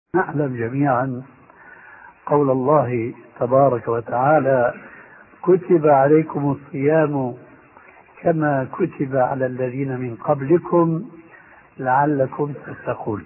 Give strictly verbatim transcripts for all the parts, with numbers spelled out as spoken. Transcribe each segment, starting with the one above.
نعلم جميعا قول الله تبارك وتعالى: كتب عليكم الصيام كما كتب على الذين من قبلكم لعلكم تتقون.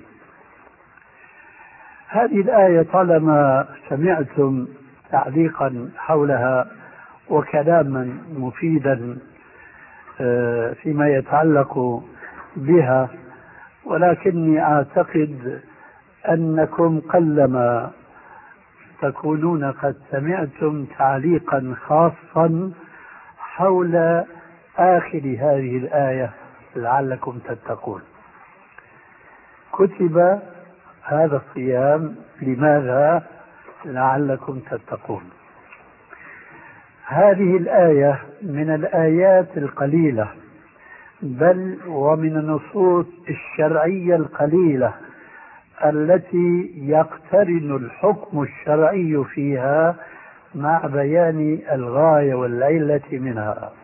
هذه الآية طالما سمعتم تعليقا حولها وكلاما مفيدا فيما يتعلق بها، ولكني أعتقد أنكم قلما تكونون قد سمعتم تعليقا خاصا حول آخر هذه الآية لعلكم تتقون. كتب هذا الصيام لماذا؟ لعلكم تتقون. هذه الآية من الآيات القليلة، بل ومن النصوص الشرعية القليلة التي يقترن الحكم الشرعي فيها مع بيان الغاية والعلة منها.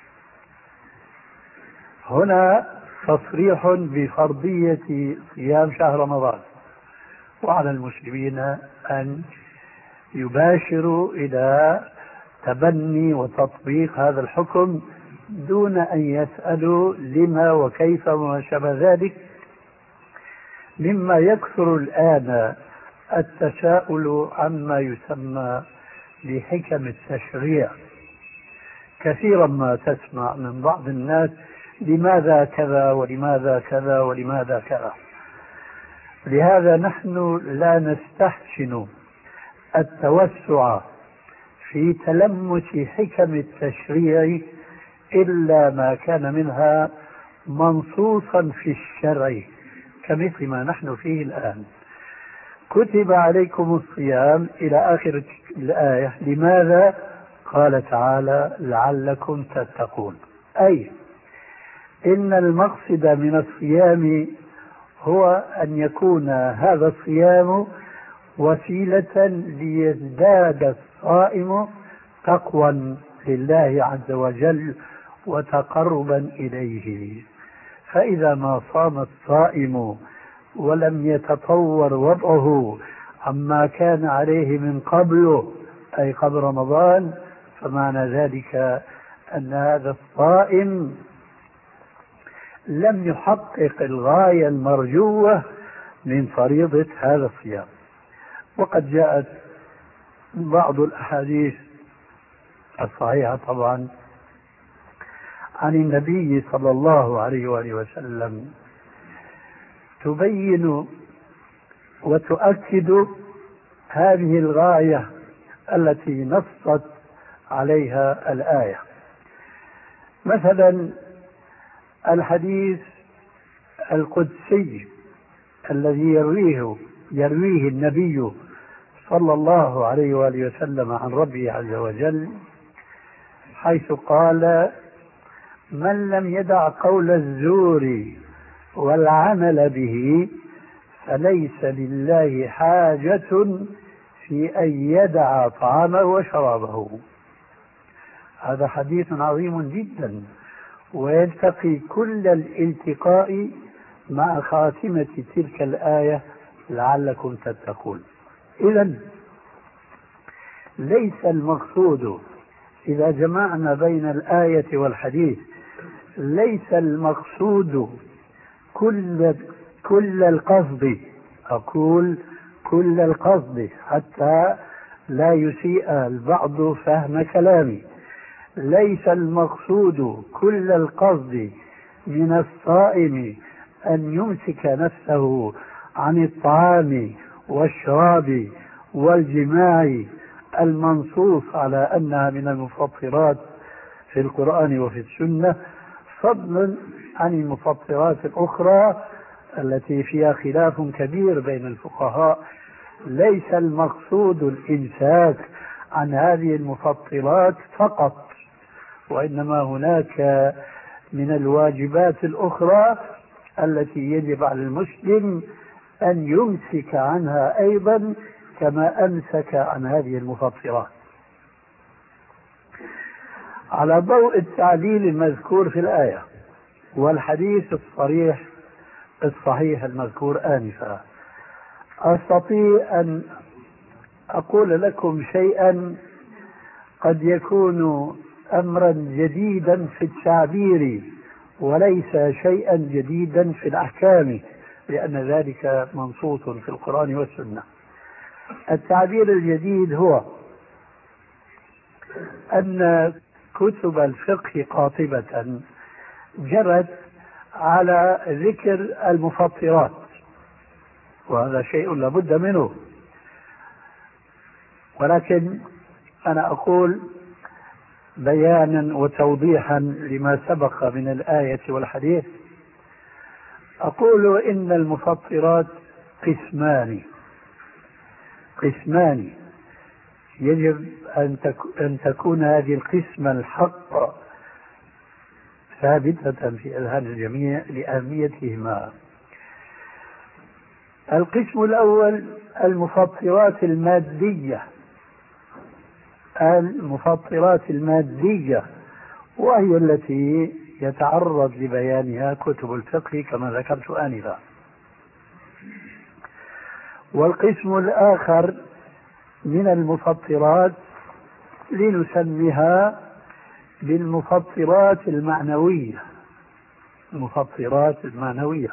هنا تصريح بفرضية صيام شهر رمضان، وعلى المسلمين أن يباشروا إلى تبني وتطبيق هذا الحكم دون أن يسألوا لما وكيف وما شابه ذلك، مما يكثر الآن التساؤل عما يسمى بحكم التشريع. كثيرا ما تسمع من بعض الناس: لماذا كذا ولماذا كذا ولماذا كذا. لهذا نحن لا نستحسن التوسع في تلمس حكم التشريع إلا ما كان منها منصوصا في الشرع، كمثل ما نحن فيه الآن. كتب عليكم الصيام إلى آخر الآية. لماذا؟ قال تعالى: لعلكم تتقون. أي إن المقصد من الصيام هو أن يكون هذا الصيام وسيلة ليزداد الصائم تقوى لله عز وجل وتقربا إليه. فإذا ما صام الصائم ولم يتطور وضعه عما كان عليه من قبله، أي قبل رمضان، فمعنى ذلك أن هذا الصائم لم يحقق الغاية المرجوة من فريضة هذا الصيام. وقد جاءت بعض الأحاديث الصحيحة طبعا عن النبي صلى الله عليه وآله وسلم تبين وتؤكد هذه الغاية التي نصت عليها الآية. مثلا الحديث القدسي الذي يرويه يرويه النبي صلى الله عليه وآله وسلم عن ربه عز وجل، حيث قال: من لم يدع قول الزور والعمل به فليس لله حاجة في أن يدع طعامه وشرابه. هذا حديث عظيم جدا، ويلتقي كل الالتقاء مع خاتمة تلك الآية: لعلكم تتقون. إذن ليس المقصود إذا جمعنا بين الآية والحديث، ليس المقصود كل كل القصد، أقول كل القصد حتى لا يسيء البعض فهم كلامي، ليس المقصود كل القصد من الصائم أن يمسك نفسه عن الطعام والشراب والجماع المنصوص على أنها من المفطرات في القرآن وفي السنة، فضلا عن المفطرات الأخرى التي فيها خلاف كبير بين الفقهاء. ليس المقصود الإمساك عن هذه المفطرات فقط، وإنما هناك من الواجبات الأخرى التي يجب على المسلم أن يمسك عنها أيضا كما أمسك عن هذه المفطرات. على ضوء التعليل المذكور في الآية والحديث الصريح الصحيح المذكور آنفا، أستطيع أن أقول لكم شيئا قد يكون أمرا جديدا في التعبير وليس شيئا جديدا في الأحكام، لأن ذلك منصوص في القرآن والسنة. التعبير الجديد هو أن كتب الفقه قاطبة جرت على ذكر المفطرات، وهذا شيء لابد منه، ولكن أنا أقول بيانا وتوضيحا لما سبق من الآية والحديث، أقول إن المفطرات قسمان قسمان يجب أن تكون هذه القسمة الحق ثابتة في أذهان الجميع لأهميتهما. القسم الأول المفطرات المادية، المفطرات المادية وهي التي يتعرض لبيانها كتب الفقه كما ذكرت آنفا. والقسم الآخر من المفطرات لنسميها بالمفطرات المعنوية، المفطرات المعنوية.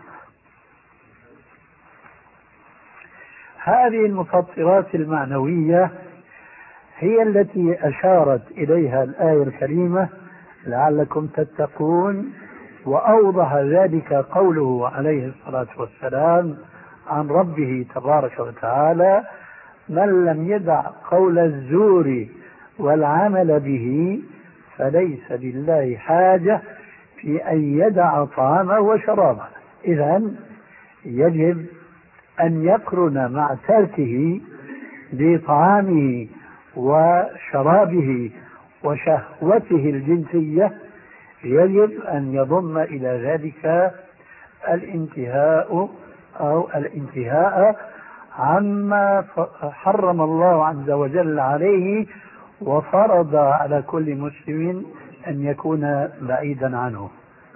هذه المفطرات المعنوية هي التي أشارت إليها الآية الكريمة لعلكم تتقون، وأوضح ذلك قوله عليه الصلاة والسلام عن ربه تبارك وتعالى: من لم يدع قول الزور والعمل به فليس لله حاجة في أن يدع طعامه وشرابه. إذن يجب أن يقرن مع تركه بطعامه وشرابه وشهوته الجنسية، يجب أن يضم إلى ذلك الانتهاء أو الانتهاء عما حرم الله عز وجل عليه وفرض على كل مسلم أن يكون بعيدا عنه.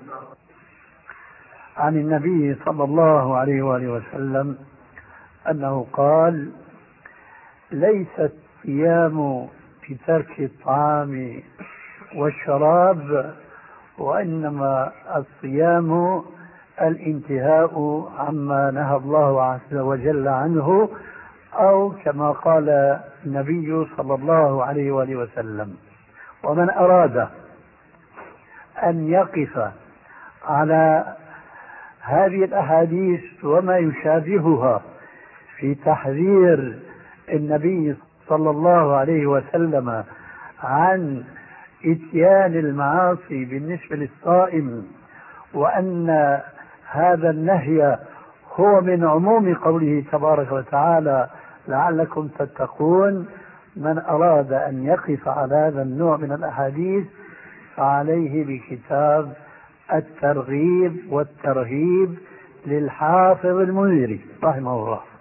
عن النبي صلى الله عليه وآله وسلم أنه قال: ليس الصيام بترك الطعام والشراب، وإنما الصيام الانتهاء عما نهى الله عز وجل عنه، أو كما قال النبي صلى الله عليه وآله وسلم. ومن أراد أن يقف على هذه الأحاديث وما يشابهها في تحذير النبي صلى الله عليه وسلم عن إتيان المعاصي بالنسبة للصائم، وأن هذا النهي هو من عموم قوله تبارك وتعالى لعلكم تتقون، من أراد أن يقف على هذا النوع من الأحاديث فعليه بكتاب الترغيب والترهيب للحافظ المنذري رحمه الله.